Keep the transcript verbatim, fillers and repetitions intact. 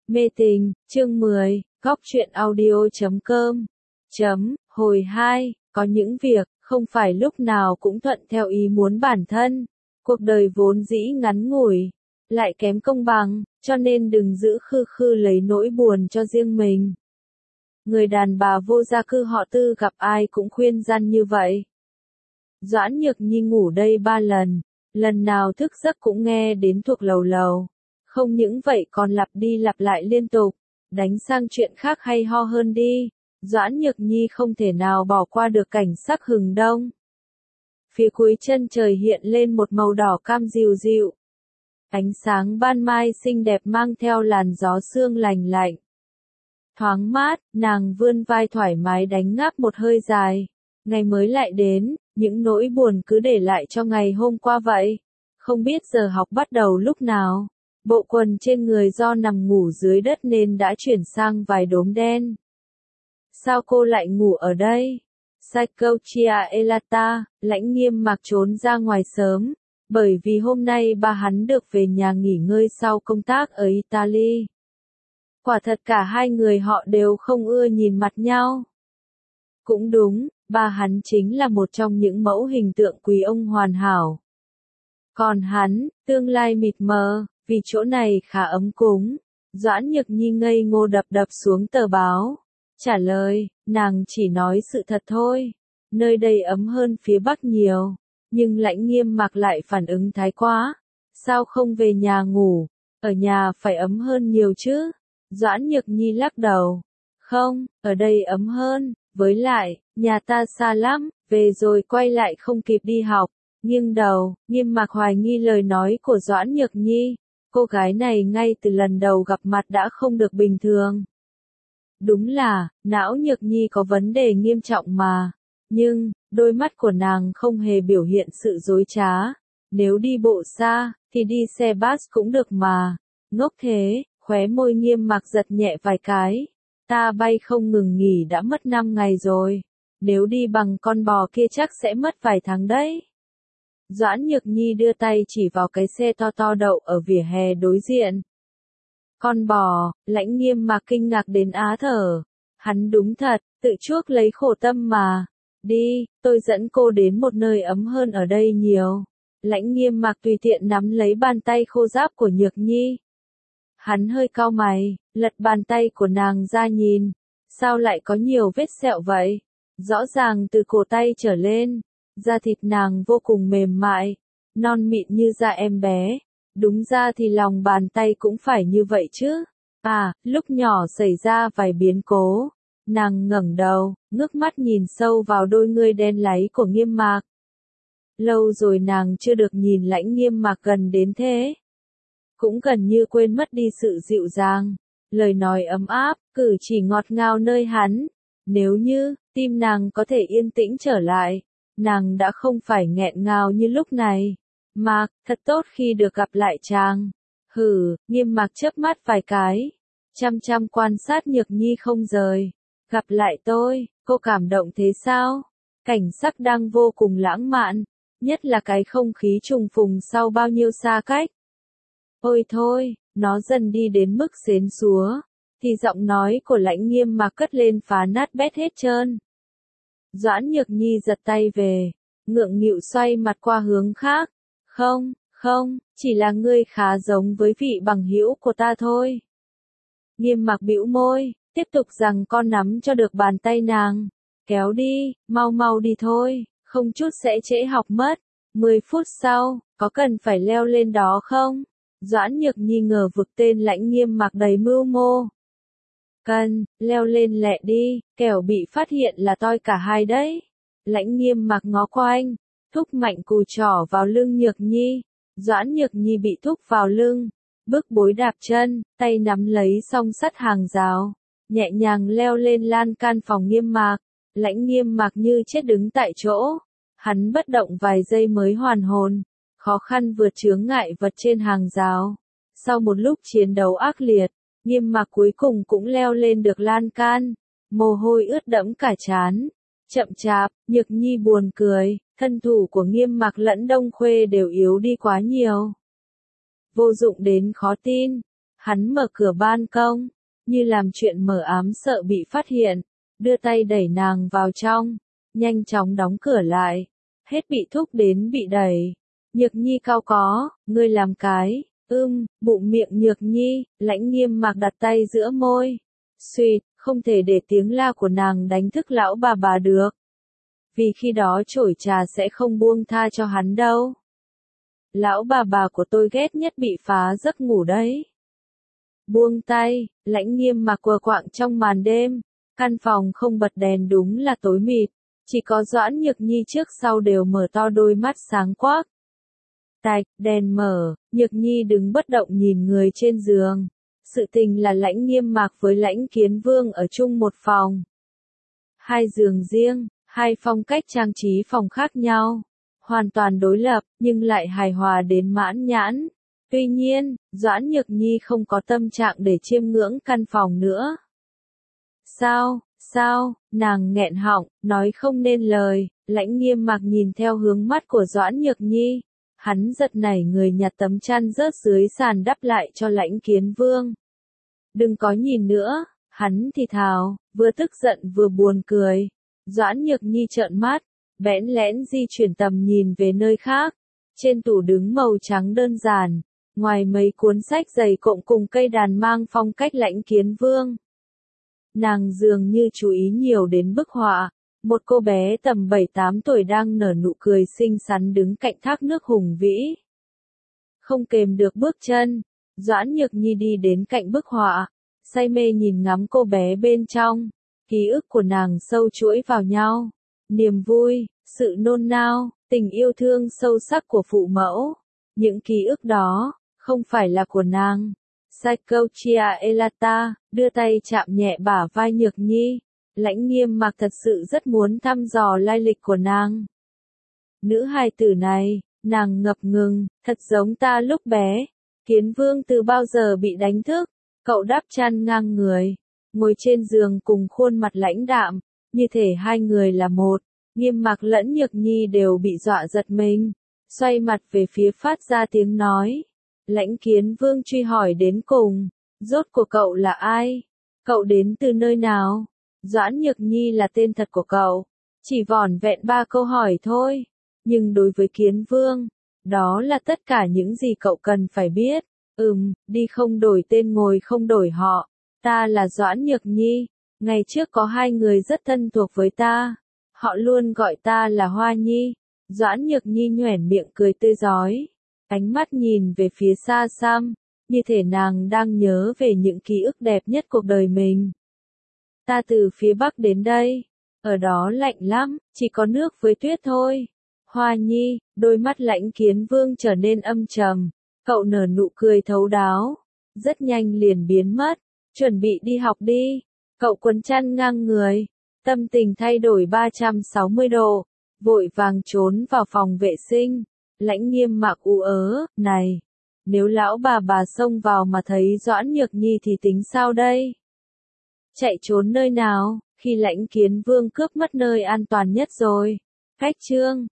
Mê tình, chương mười, góc truyện audio chấm com. Chấm, hồi hai, có những việc, không phải lúc nào cũng thuận theo ý muốn bản thân. Cuộc đời vốn dĩ ngắn ngủi, lại kém công bằng, cho nên đừng giữ khư khư lấy nỗi buồn cho riêng mình. Người đàn bà vô gia cư họ Tư gặp ai cũng khuyên răn như vậy. Doãn Nhược Nhi ngủ đây ba lần, lần nào thức giấc cũng nghe đến thuộc lầu lầu. Không những vậy còn lặp đi lặp lại liên tục, đánh sang chuyện khác hay ho hơn đi. Doãn Nhược Nhi không thể nào bỏ qua được cảnh sắc hừng đông. Phía cuối chân trời hiện lên một màu đỏ cam dịu dịu. Ánh sáng ban mai xinh đẹp mang theo làn gió sương lành lạnh. Thoáng mát, nàng vươn vai thoải mái đánh ngáp một hơi dài. Ngày mới lại đến, những nỗi buồn cứ để lại cho ngày hôm qua vậy. Không biết giờ học bắt đầu lúc nào. Bộ quần trên người do nằm ngủ dưới đất nên đã chuyển sang vài đốm đen. Sao cô lại ngủ ở đây? Psychochia elata, Lãnh Nghiêm mặc trốn ra ngoài sớm, bởi vì hôm nay ba hắn được về nhà nghỉ ngơi sau công tác ở Italy. Quả thật cả hai người họ đều không ưa nhìn mặt nhau. Cũng đúng, ba hắn chính là một trong những mẫu hình tượng quý ông hoàn hảo. Còn hắn, tương lai mịt mờ. Vì chỗ này khá ấm cúng, Doãn Nhược Nhi ngây ngô đập đập xuống tờ báo. Trả lời, nàng chỉ nói sự thật thôi. Nơi đây ấm hơn phía Bắc nhiều. Nhưng Lãnh Nghiêm mặc lại phản ứng thái quá. Sao không về nhà ngủ? Ở nhà phải ấm hơn nhiều chứ? Doãn Nhược Nhi lắc đầu. Không, ở đây ấm hơn. Với lại, nhà ta xa lắm, về rồi quay lại không kịp đi học. Nghiêng đầu, Nghiêm mặc hoài nghi lời nói của Doãn Nhược Nhi. Cô gái này ngay từ lần đầu gặp mặt đã không được bình thường. Đúng là, não Nhược Nhi có vấn đề nghiêm trọng mà. Nhưng, đôi mắt của nàng không hề biểu hiện sự dối trá. Nếu đi bộ xa, thì đi xe bus cũng được mà. Ngốc thế, khóe môi Nghiêm mặc giật nhẹ vài cái. Ta bay không ngừng nghỉ đã mất năm ngày rồi. Nếu đi bằng con bò kia chắc sẽ mất vài tháng đấy. Doãn Nhược Nhi đưa tay chỉ vào cái xe to to đậu ở vỉa hè đối diện. Con bò, Lãnh Nghiêm mà kinh ngạc đến á thở. Hắn đúng thật, tự chuốc lấy khổ tâm mà. Đi, tôi dẫn cô đến một nơi ấm hơn ở đây nhiều. Lãnh Nghiêm mặc tùy tiện nắm lấy bàn tay khô ráp của Nhược Nhi. Hắn hơi cau mày, lật bàn tay của nàng ra nhìn. Sao lại có nhiều vết sẹo vậy? Rõ ràng từ cổ tay trở lên. Da thịt nàng vô cùng mềm mại, non mịn như da em bé. Đúng ra thì lòng bàn tay cũng phải như vậy chứ. À, lúc nhỏ xảy ra vài biến cố. Nàng ngẩng đầu, ngước mắt nhìn sâu vào đôi ngươi đen láy của Nghiêm mặc. Lâu rồi nàng chưa được nhìn Lãnh Nghiêm mặc gần đến thế. Cũng gần như quên mất đi sự dịu dàng, lời nói ấm áp, cử chỉ ngọt ngào nơi hắn. Nếu như, tim nàng có thể yên tĩnh trở lại. Nàng đã không phải nghẹn ngào như lúc này. Mạc, thật tốt khi được gặp lại chàng. Hử, Nghiêm mặc chớp mắt vài cái. Chăm chăm quan sát Nhược Nhi không rời. Gặp lại tôi, cô cảm động thế sao? Cảnh sắc đang vô cùng lãng mạn. Nhất là cái không khí trùng phùng sau bao nhiêu xa cách. Ôi thôi, nó dần đi đến mức xến xúa. Thì giọng nói của Lãnh Nghiêm mặc cất lên phá nát bét hết trơn. Doãn Nhược Nhi giật tay về, ngượng nghịu xoay mặt qua hướng khác. Không, không, chỉ là ngươi khá giống với vị bằng hữu của ta thôi. Nghiêm mặc bĩu môi, tiếp tục rằng con nắm cho được bàn tay nàng. Kéo đi, mau mau đi thôi, không chút sẽ trễ học mất. Mười phút sau, có cần phải leo lên đó không? Doãn Nhược Nhi ngờ vực tên Lãnh Nghiêm mặc đầy mưu mô. Cần, leo lên lẹ đi, kẻo bị phát hiện là toi cả hai đấy. Lãnh Nghiêm mặc ngó quanh, thúc mạnh cùi trỏ vào lưng Nhược Nhi. Doãn Nhược Nhi bị thúc vào lưng, bước bối đạp chân, tay nắm lấy song sắt hàng rào, nhẹ nhàng leo lên lan can phòng Nghiêm mặc. Lãnh Nghiêm mặc như chết đứng tại chỗ. Hắn bất động vài giây mới hoàn hồn, khó khăn vượt chướng ngại vật trên hàng rào. Sau một lúc chiến đấu ác liệt, Nghiêm mặc cuối cùng cũng leo lên được lan can, mồ hôi ướt đẫm cả trán. Chậm chạp, Nhược Nhi buồn cười, thân thủ của Nghiêm mặc lẫn Đông Khuê đều yếu đi quá nhiều. Vô dụng đến khó tin, Hắn mở cửa ban công, như làm chuyện mờ ám sợ bị phát hiện, đưa tay đẩy nàng vào trong, nhanh chóng đóng cửa lại, hết bị thúc đến bị đẩy. Nhược Nhi cau có, ngươi làm cái, ưm, bụng miệng Nhược Nhi, Lãnh Nghiêm Mạc đặt tay giữa môi. Suýt, không thể để tiếng la của nàng đánh thức lão bà bà được. Vì khi đó chổi trà sẽ không buông tha cho hắn đâu. Lão bà bà của tôi ghét nhất bị phá giấc ngủ đấy. Buông tay, Lãnh Nghiêm Mạc quờ quạng trong màn đêm, căn phòng không bật đèn đúng là tối mịt, chỉ có Doãn Nhược Nhi trước sau đều mở to đôi mắt sáng quắc. Tạch, đèn mở, Nhược Nhi đứng bất động nhìn người trên giường. Sự tình là Lãnh Nghiêm Mạc với Lãnh Kiến Vương ở chung một phòng. Hai giường riêng, hai phong cách trang trí phòng khác nhau. Hoàn toàn đối lập, nhưng lại hài hòa đến mãn nhãn. Tuy nhiên, Doãn Nhược Nhi không có tâm trạng để chiêm ngưỡng căn phòng nữa. Sao, sao, nàng nghẹn họng, nói không nên lời, Lãnh Nghiêm Mạc nhìn theo hướng mắt của Doãn Nhược Nhi. Hắn giật nảy người nhặt tấm chăn rớt dưới sàn đắp lại cho Lãnh Kiến Vương. Đừng có nhìn nữa, hắn thì thào, vừa tức giận vừa buồn cười. Doãn Nhược Nhi trợn mắt, bẽn lẽn di chuyển tầm nhìn về nơi khác. Trên tủ đứng màu trắng đơn giản, ngoài mấy cuốn sách dày cộm cùng cây đàn mang phong cách Lãnh Kiến Vương. Nàng dường như chú ý nhiều đến bức họa. Một cô bé tầm bảy tám tuổi đang nở nụ cười xinh xắn đứng cạnh thác nước hùng vĩ. Không kềm được bước chân, Doãn Nhược Nhi đi đến cạnh bức họa, say mê nhìn ngắm cô bé bên trong. Ký ức của nàng sâu chuỗi vào nhau. Niềm vui, sự nôn nao, tình yêu thương sâu sắc của phụ mẫu. Những ký ức đó, không phải là của nàng. Psychochia Elata, đưa tay chạm nhẹ bả vai Nhược Nhi. Lãnh Nghiêm Mạc thật sự rất muốn thăm dò lai lịch của nàng. Nữ hài tử này, nàng ngập ngừng, thật giống ta lúc bé. Kiến Vương từ bao giờ bị đánh thức, cậu đắp chăn ngang người, ngồi trên giường cùng khuôn mặt lãnh đạm, như thể hai người là một. Nghiêm Mạc lẫn Nhược Nhi đều bị dọa giật mình, xoay mặt về phía phát ra tiếng nói. Lãnh Kiến Vương truy hỏi đến cùng, rốt của cậu là ai? Cậu đến từ nơi nào? Doãn Nhược Nhi là tên thật của cậu. Chỉ vỏn vẹn ba câu hỏi thôi. Nhưng đối với Kiến Vương, đó là tất cả những gì cậu cần phải biết. Ừm, đi không đổi tên ngồi không đổi họ. Ta là Doãn Nhược Nhi. Ngày trước có hai người rất thân thuộc với ta. Họ luôn gọi ta là Hoa Nhi. Doãn Nhược Nhi nhoẻn miệng cười tươi rói. Ánh mắt nhìn về phía xa xăm, như thể nàng đang nhớ về những ký ức đẹp nhất cuộc đời mình. Ta từ phía Bắc đến đây, ở đó lạnh lắm, chỉ có nước với tuyết thôi. Hoa Nhi, đôi mắt Lãnh Kiến Vương trở nên âm trầm, cậu nở nụ cười thấu đáo, rất nhanh liền biến mất, chuẩn bị đi học đi. Cậu quấn chăn ngang người, tâm tình thay đổi ba trăm sáu mươi độ, vội vàng trốn vào phòng vệ sinh. Lãnh Nghiêm Mạc ú ớ, này, nếu lão bà bà xông vào mà thấy Doãn Nhược Nhi thì tính sao đây? Chạy trốn nơi nào, khi Lãnh Kiến Vương cướp mất nơi an toàn nhất rồi. Cách chương